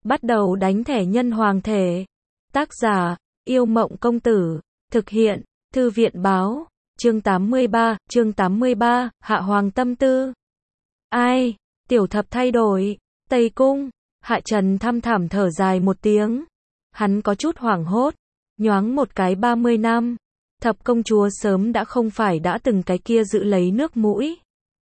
bắt đầu đánh thẻ nhân hoàng thể. Tác giả, Yêu Mộng Công Tử. Thực hiện, Thư viện Báo. Chương 83, Hạ Hoàng tâm tư. Ai, tiểu thập thay đổi, Tây Cung. Hạ Trần thăm thẳm thở dài một tiếng. Hắn có chút hoảng hốt, nhoáng một cái 30 năm. Thập công chúa sớm đã không phải đã từng cái kia giữ lấy nước mũi.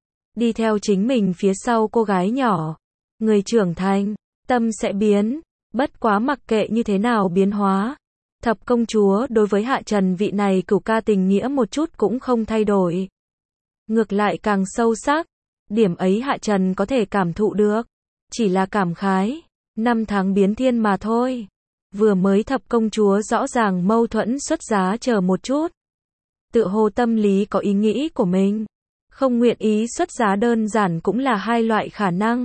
Đi theo chính mình phía sau cô gái nhỏ. Người trưởng thành, tâm sẽ biến, bất quá mặc kệ như thế nào biến hóa. Thập công chúa đối với Hạ Trần vị này cửu ca tình nghĩa một chút cũng không thay đổi. Ngược lại càng sâu sắc, điểm ấy Hạ Trần có thể cảm thụ được. Chỉ là cảm khái, năm tháng biến thiên mà thôi. Vừa mới thập công chúa rõ ràng mâu thuẫn xuất giá chờ một chút. Tựa hồ tâm lý có ý nghĩ của mình. Không nguyện ý xuất giá đơn giản cũng là hai loại khả năng.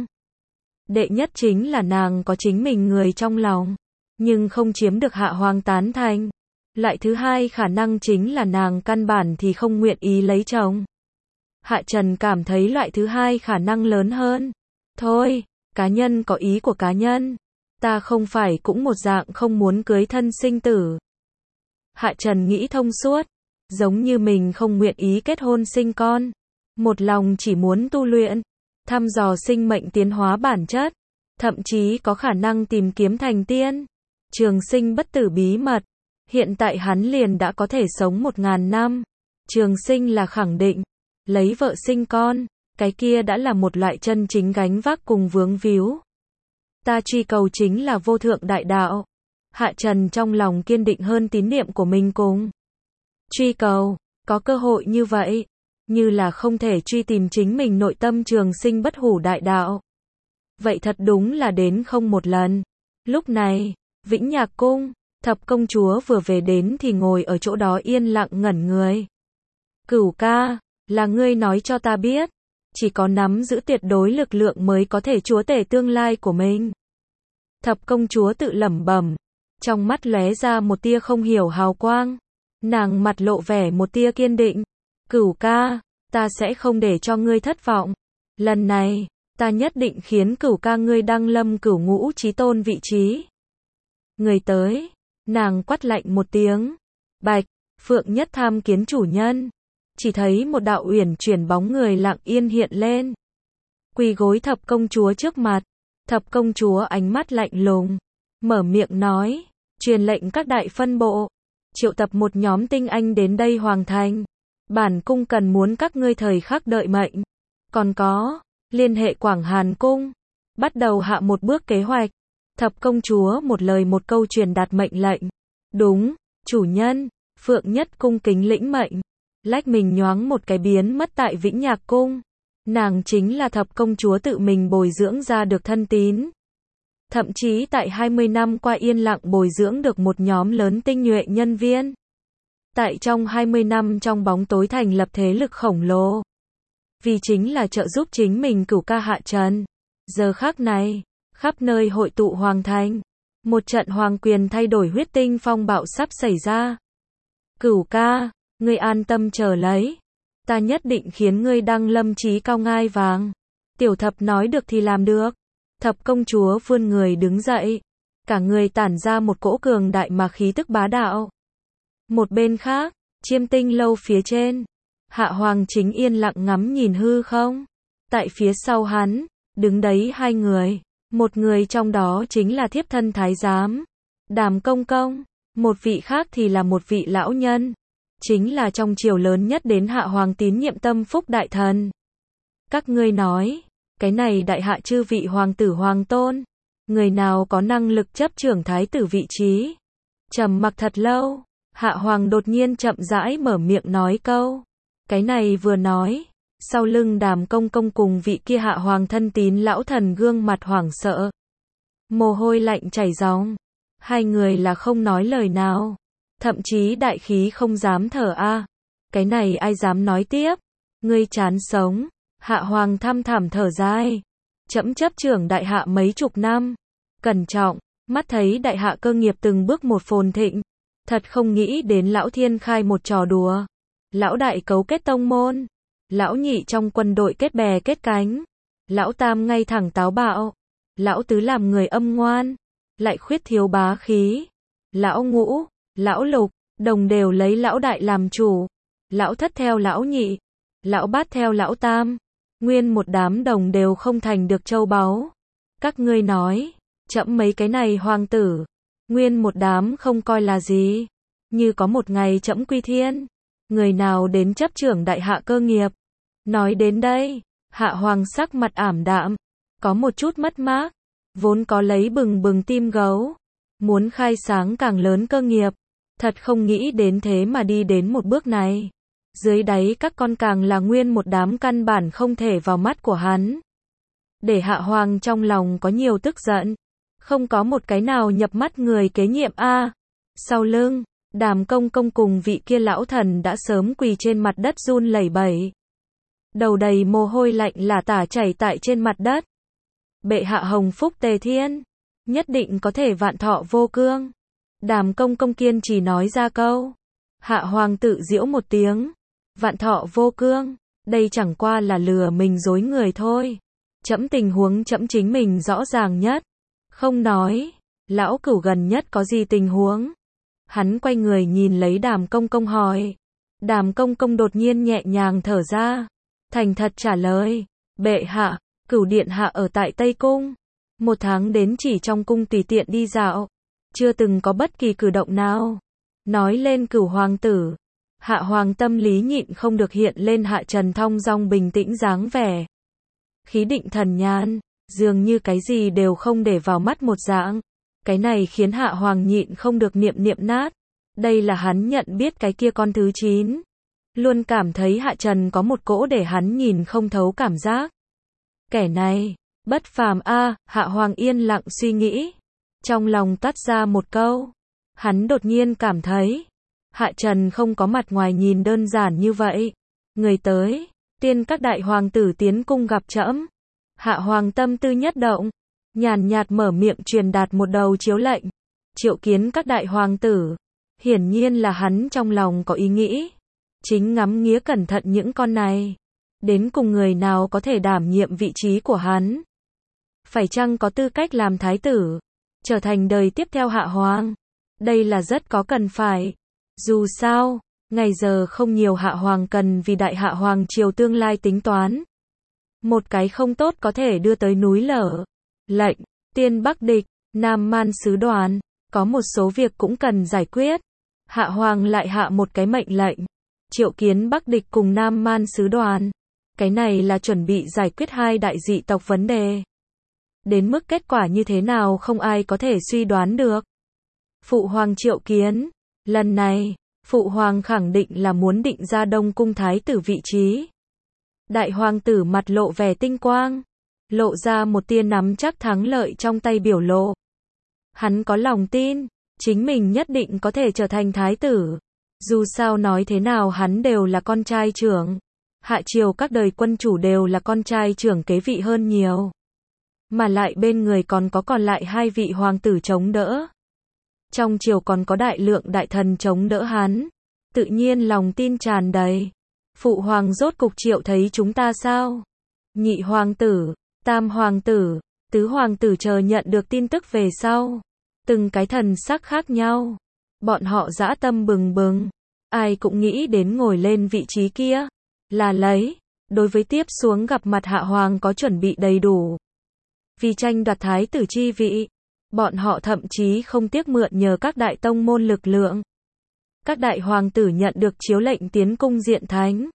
Đệ nhất chính là nàng có chính mình người trong lòng, nhưng không chiếm được Hạ Hoàng tán thành. Loại thứ hai khả năng chính là nàng căn bản thì không nguyện ý lấy chồng. Hạ Trần cảm thấy loại thứ hai khả năng lớn hơn. Thôi, cá nhân có ý của cá nhân. Ta không phải cũng một dạng không muốn cưới thân sinh tử. Hạ Trần nghĩ thông suốt. Giống như mình không nguyện ý kết hôn sinh con. Một lòng chỉ muốn tu luyện, thăm dò sinh mệnh tiến hóa bản chất. Thậm chí có khả năng tìm kiếm thành tiên. Trường sinh bất tử bí mật. Hiện tại hắn liền đã có thể sống 1000 năm. Trường sinh là khẳng định. Lấy vợ sinh con, cái kia đã là một loại chân chính gánh vác cùng vướng víu. Ta truy cầu chính là vô thượng đại đạo. Hạ Trần trong lòng kiên định hơn tín niệm của mình cùng truy cầu, có cơ hội như vậy, như là không thể truy tìm chính mình nội tâm trường sinh bất hủ đại đạo. Vậy thật đúng là đến không một lần. Lúc này, Vĩnh Nhạc Cung, thập công chúa vừa về đến thì ngồi ở chỗ đó yên lặng ngẩn người. Cửu ca, là ngươi nói cho ta biết, chỉ có nắm giữ tuyệt đối lực lượng mới có thể chúa tể tương lai của mình. Thập công chúa tự lẩm bẩm, trong mắt lóe ra một tia không hiểu hào quang. Nàng mặt lộ vẻ một tia kiên định. Cửu ca, ta sẽ không để cho ngươi thất vọng. Lần này, ta nhất định khiến cửu ca ngươi đăng lâm cửu ngũ chí tôn vị trí. Người tới, nàng quát lạnh một tiếng. Bạch, Phượng Nhất tham kiến chủ nhân. Chỉ thấy một đạo uyển chuyển bóng người lặng yên hiện lên. Quỳ gối thập công chúa trước mặt. Thập công chúa ánh mắt lạnh lùng. Mở miệng nói, truyền lệnh các đại phân bộ. Triệu tập một nhóm tinh anh đến đây hoàng thành. Bản cung cần muốn các ngươi thời khắc đợi mệnh. Còn có, liên hệ Quảng Hàn Cung. Bắt đầu hạ một bước kế hoạch. Thập công chúa một lời một câu truyền đạt mệnh lệnh. Đúng, chủ nhân. Phượng Nhất cung kính lĩnh mệnh. Lách mình nhoáng một cái biến mất tại Vĩnh Nhạc Cung. Nàng chính là thập công chúa tự mình bồi dưỡng ra được thân tín. Thậm chí tại 20 năm qua yên lặng bồi dưỡng được một nhóm lớn tinh nhuệ nhân viên. Tại trong 20 năm trong bóng tối thành lập thế lực khổng lồ. Vì chính là trợ giúp chính mình cửu ca Hạ Trần. Giờ khắc này, khắp nơi hội tụ hoàng thành. Một trận hoàng quyền thay đổi huyết tinh phong bạo sắp xảy ra. Cửu ca, ngươi an tâm chờ lấy. Ta nhất định khiến ngươi đăng lâm chí cao ngai vàng. Tiểu thập nói được thì làm được. Thập công chúa vươn người đứng dậy. Cả người tản ra một cỗ cường đại mà khí tức bá đạo. Một bên khác, Chiêm Tinh lâu phía trên. Hạ Hoàng chính yên lặng ngắm nhìn hư không. Tại phía sau hắn, đứng đấy hai người. Một người trong đó chính là thiếp thân thái giám. Đàm Công Công. Một vị khác thì là một vị lão nhân. Chính là trong triều lớn nhất đến Hạ Hoàng tín nhiệm tâm phúc đại thần. Các ngươi nói, cái này đại hạ chư vị hoàng tử hoàng tôn, người nào có năng lực chấp trưởng thái tử vị trí? Trầm mặc thật lâu, Hạ Hoàng đột nhiên chậm rãi mở miệng nói câu. Cái này vừa nói, sau lưng Đàm Công Công cùng vị kia Hạ Hoàng thân tín lão thần gương mặt hoảng sợ. Mồ hôi lạnh chảy ròng. Hai người là không nói lời nào. Thậm chí đại khí không dám thở a. Cái này ai dám nói tiếp? Ngươi chán sống. Hạ Hoàng thăm thẳm thở dài. Trẫm chấp trưởng đại hạ mấy chục năm. Cẩn trọng, mắt thấy đại hạ cơ nghiệp từng bước một phồn thịnh. Thật không nghĩ đến lão thiên khai một trò đùa. Lão đại cấu kết tông môn. Lão nhị trong quân đội kết bè kết cánh. Lão tam ngay thẳng táo bạo. Lão tứ làm người âm ngoan. lại khuyết thiếu bá khí. Lão Ngũ, Lão Lục, đồng đều lấy Lão Đại làm chủ. Lão Thất theo Lão Nhị, Lão Bát theo Lão Tam. Nguyên một đám đồng đều không thành được châu báu. Các ngươi nói, trẫm mấy cái này hoàng tử, nguyên một đám không coi là gì. Như có một ngày trẫm quy thiên, người nào đến chấp trưởng đại hạ cơ nghiệp. Nói đến đây, Hạ Hoàng sắc mặt ảm đạm, có một chút mất mát, vốn có lấy bừng bừng tim gấu, muốn khai sáng càng lớn cơ nghiệp, thật không nghĩ đến thế mà đi đến một bước này. Dưới đáy các con càng là nguyên một đám căn bản không thể vào mắt của hắn. Để Hạ Hoàng trong lòng có nhiều tức giận, không có một cái nào nhập mắt người kế nhiệm a. Sau lưng, Đàm Công Công cùng vị kia lão thần đã sớm quỳ trên mặt đất run lẩy bẩy. Đầu đầy mồ hôi lạnh lả tả chảy tại trên mặt đất. Bệ hạ hồng phúc tề thiên, nhất định có thể vạn thọ vô cương. Đàm Công Công kiên trì nói ra câu. Hạ Hoàng tự giễu một tiếng. Vạn thọ vô cương, đây chẳng qua là lừa mình dối người thôi. Trẫm tình huống trẫm chính mình rõ ràng nhất. Không nói, lão cửu gần nhất có gì tình huống? Hắn quay người nhìn lấy Đàm Công Công hỏi. Đàm Công Công đột nhiên nhẹ nhàng thở ra, thành thật trả lời. Bệ hạ, Cửu điện hạ ở tại Tây Cung. 1 tháng đến chỉ trong cung tùy tiện đi dạo, chưa từng có bất kỳ cử động nào. Nói lên Cửu hoàng tử, Hạ Hoàng tâm lý nhịn không được hiện lên Hạ Trần thong dong bình tĩnh dáng vẻ. Khí định thần nhàn, dường như cái gì đều không để vào mắt một dạng. Cái này khiến Hạ Hoàng nhịn không được niệm nát. Đây là hắn nhận biết cái kia con thứ 9. Luôn cảm thấy Hạ Trần có một cỗ để hắn nhìn không thấu cảm giác. Kẻ này, bất phàm a. Hạ Hoàng yên lặng suy nghĩ. Trong lòng toát ra một câu. Hắn đột nhiên cảm thấy Hạ Trần không có mặt ngoài nhìn đơn giản như vậy. Người tới, tiên các đại hoàng tử tiến cung gặp trẫm. Hạ Hoàng tâm tư nhất động, nhàn nhạt mở miệng truyền đạt một đầu chiếu lệnh. Triệu kiến các đại hoàng tử. Hiển nhiên là hắn trong lòng có ý nghĩ. Chính ngắm nghía cẩn thận những con này. Đến cùng người nào có thể đảm nhiệm vị trí của hắn. Phải chăng có tư cách làm thái tử, trở thành đời tiếp theo Hạ Hoàng. Đây là rất có cần phải. Dù sao, ngày giờ không nhiều Hạ Hoàng cần vì đại Hạ Hoàng triều tương lai tính toán. Một cái không tốt có thể đưa tới núi lở. Lệnh, tiên Bắc địch, Nam Man sứ đoàn, có một số việc cũng cần giải quyết. Hạ Hoàng lại hạ một cái mệnh lệnh, triệu kiến Bắc địch cùng Nam Man sứ đoàn. Cái này là chuẩn bị giải quyết 2 đại dị tộc vấn đề. Đến mức kết quả như thế nào không ai có thể suy đoán được. Phụ Hoàng triệu kiến. Lần này, Phụ Hoàng khẳng định là muốn định ra Đông Cung thái tử vị trí. Đại hoàng tử mặt lộ vẻ tinh quang, lộ ra một tia nắm chắc thắng lợi trong tay biểu lộ. Hắn có lòng tin, chính mình nhất định có thể trở thành thái tử. Dù sao nói thế nào hắn đều là con trai trưởng. Hạ triều các đời quân chủ đều là con trai trưởng kế vị hơn nhiều. Mà lại bên người còn lại 2 vị hoàng tử chống đỡ. Trong triều còn có đại lượng đại thần chống đỡ hắn. Tự nhiên lòng tin tràn đầy. Phụ Hoàng rốt cục triệu thấy chúng ta sao? Nhị hoàng tử, tam hoàng tử, tứ hoàng tử chờ nhận được tin tức về sau. Từng cái thần sắc khác nhau. Bọn họ dã tâm bừng bừng. Ai cũng nghĩ đến ngồi lên vị trí kia. Là lấy. Đối với tiếp xuống gặp mặt Hạ Hoàng có chuẩn bị đầy đủ. Vì tranh đoạt thái tử chi vị. Bọn họ thậm chí không tiếc mượn nhờ các đại tông môn lực lượng. Các đại hoàng tử nhận được chiếu lệnh tiến cung diện thánh.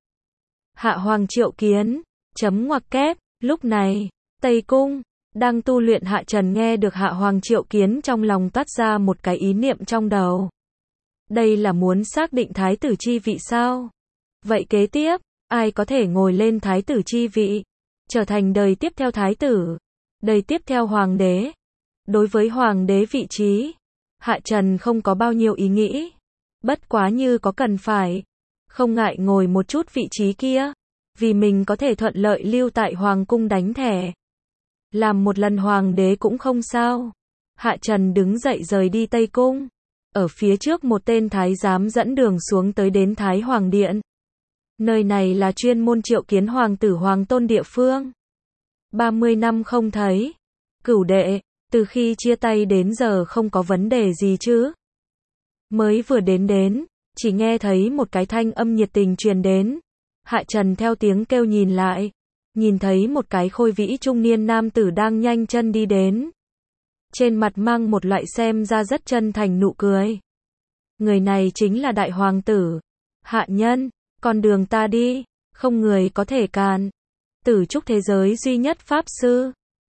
Hạ Hoàng triệu kiến. Chấm ngoặc kép. Lúc này, Tây Cung, đang tu luyện Hạ Trần nghe được Hạ Hoàng triệu kiến trong lòng toát ra một cái ý niệm trong đầu. Đây là muốn xác định thái tử chi vị sao? Vậy kế tiếp, ai có thể ngồi lên thái tử chi vị? Trở thành đời tiếp theo thái tử? Đời tiếp theo hoàng đế? Đối với hoàng đế vị trí, Hạ Trần không có bao nhiêu ý nghĩ. Bất quá như có cần phải, không ngại ngồi một chút vị trí kia. Vì mình có thể thuận lợi lưu tại hoàng cung đánh thẻ. Làm một lần hoàng đế cũng không sao. Hạ Trần đứng dậy rời đi Tây Cung. Ở phía trước một tên thái giám dẫn đường xuống tới đến Thái Hoàng Điện. Nơi này là chuyên môn triệu kiến hoàng tử hoàng tôn địa phương. 30 năm không thấy. Cửu đệ, Từ khi chia tay đến giờ không có vấn đề gì chứ? Mới vừa đến, chỉ nghe thấy một cái thanh âm nhiệt tình truyền đến. Hạ Trần theo tiếng kêu nhìn lại, nhìn thấy một cái khôi vĩ trung niên nam tử đang nhanh chân đi đến. Trên mặt mang một loại xem ra rất chân thành nụ cười. Người này chính là đại hoàng tử. Hạ nhân, con đường ta đi, không người có thể cản. Tử trúc thế giới duy nhất pháp sư.